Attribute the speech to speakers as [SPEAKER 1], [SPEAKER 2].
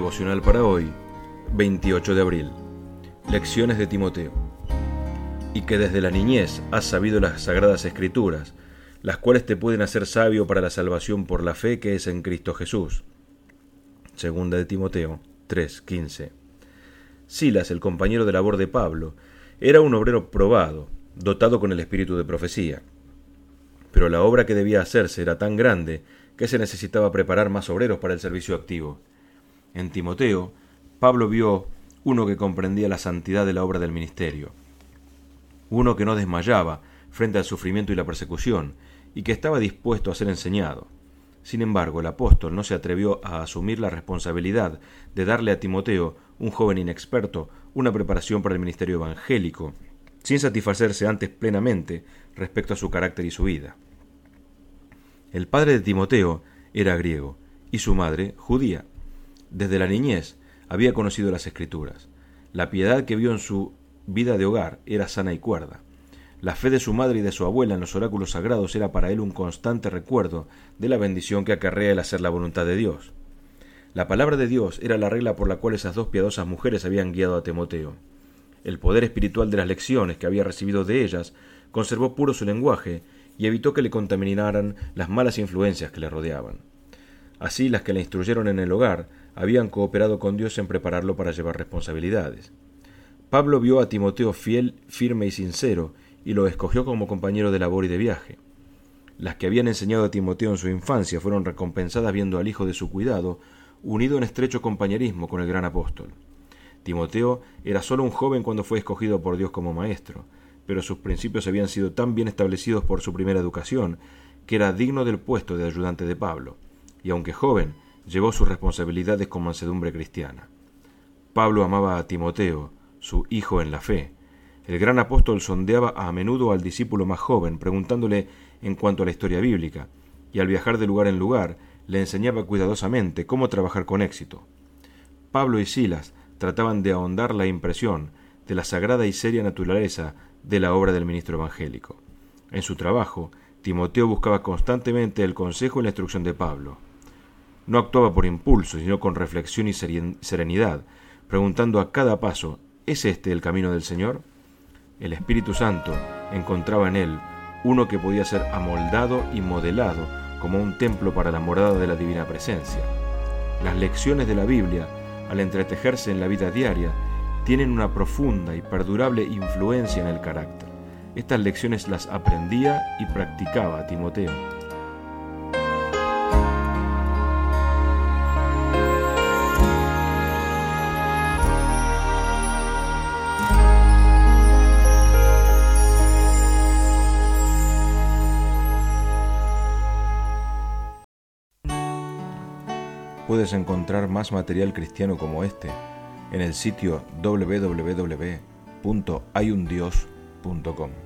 [SPEAKER 1] Devocional para hoy, 28 de abril. Lecciones de Timoteo. Y que desde la niñez has sabido las sagradas escrituras, las cuales te pueden hacer sabio para la salvación por la fe que es en Cristo Jesús. Segunda de Timoteo 3:15. Silas, el compañero de labor de Pablo, era un obrero probado, dotado con el espíritu de profecía. Pero la obra que debía hacerse era tan grande que se necesitaba preparar más obreros para el servicio activo. En Timoteo, Pablo vio uno que comprendía la santidad de la obra del ministerio, uno que no desmayaba frente al sufrimiento y la persecución, y que estaba dispuesto a ser enseñado. Sin embargo, el apóstol no se atrevió a asumir la responsabilidad de darle a Timoteo, un joven inexperto, una preparación para el ministerio evangélico, sin satisfacerse antes plenamente respecto a su carácter y su vida. El padre de Timoteo era griego, y su madre judía. Desde la niñez había conocido las Escrituras. La piedad que vio en su vida de hogar era sana y cuerda. La fe de su madre y de su abuela en los oráculos sagrados era para él un constante recuerdo de la bendición que acarrea el hacer la voluntad de Dios. La palabra de Dios era la regla por la cual esas dos piadosas mujeres habían guiado a Timoteo. El poder espiritual de las lecciones que había recibido de ellas conservó puro su lenguaje y evitó que le contaminaran las malas influencias que le rodeaban. Así, las que le instruyeron en el hogar habían cooperado con Dios en prepararlo para llevar responsabilidades. Pablo vio a Timoteo fiel, firme y sincero, y lo escogió como compañero de labor y de viaje. Las que habían enseñado a Timoteo en su infancia fueron recompensadas viendo al hijo de su cuidado, unido en estrecho compañerismo con el gran apóstol. Timoteo era solo un joven cuando fue escogido por Dios como maestro, pero sus principios habían sido tan bien establecidos por su primera educación, que era digno del puesto de ayudante de Pablo, y aunque joven, llevó sus responsabilidades con mansedumbre cristiana. Pablo amaba a Timoteo, su hijo en la fe. El gran apóstol sondeaba a menudo al discípulo más joven, preguntándole en cuanto a la historia bíblica, y al viajar de lugar en lugar, le enseñaba cuidadosamente cómo trabajar con éxito. Pablo y Silas trataban de ahondar la impresión de la sagrada y seria naturaleza de la obra del ministro evangélico. En su trabajo, Timoteo buscaba constantemente el consejo y la instrucción de Pablo. No actuaba por impulso, sino con reflexión y serenidad, preguntando a cada paso, ¿es este el camino del Señor? El Espíritu Santo encontraba en él uno que podía ser amoldado y modelado como un templo para la morada de la divina presencia. Las lecciones de la Biblia, al entretejerse en la vida diaria, tienen una profunda y perdurable influencia en el carácter. Estas lecciones las aprendía y practicaba Timoteo. Puedes encontrar más material cristiano como este en el sitio www.hayundios.com.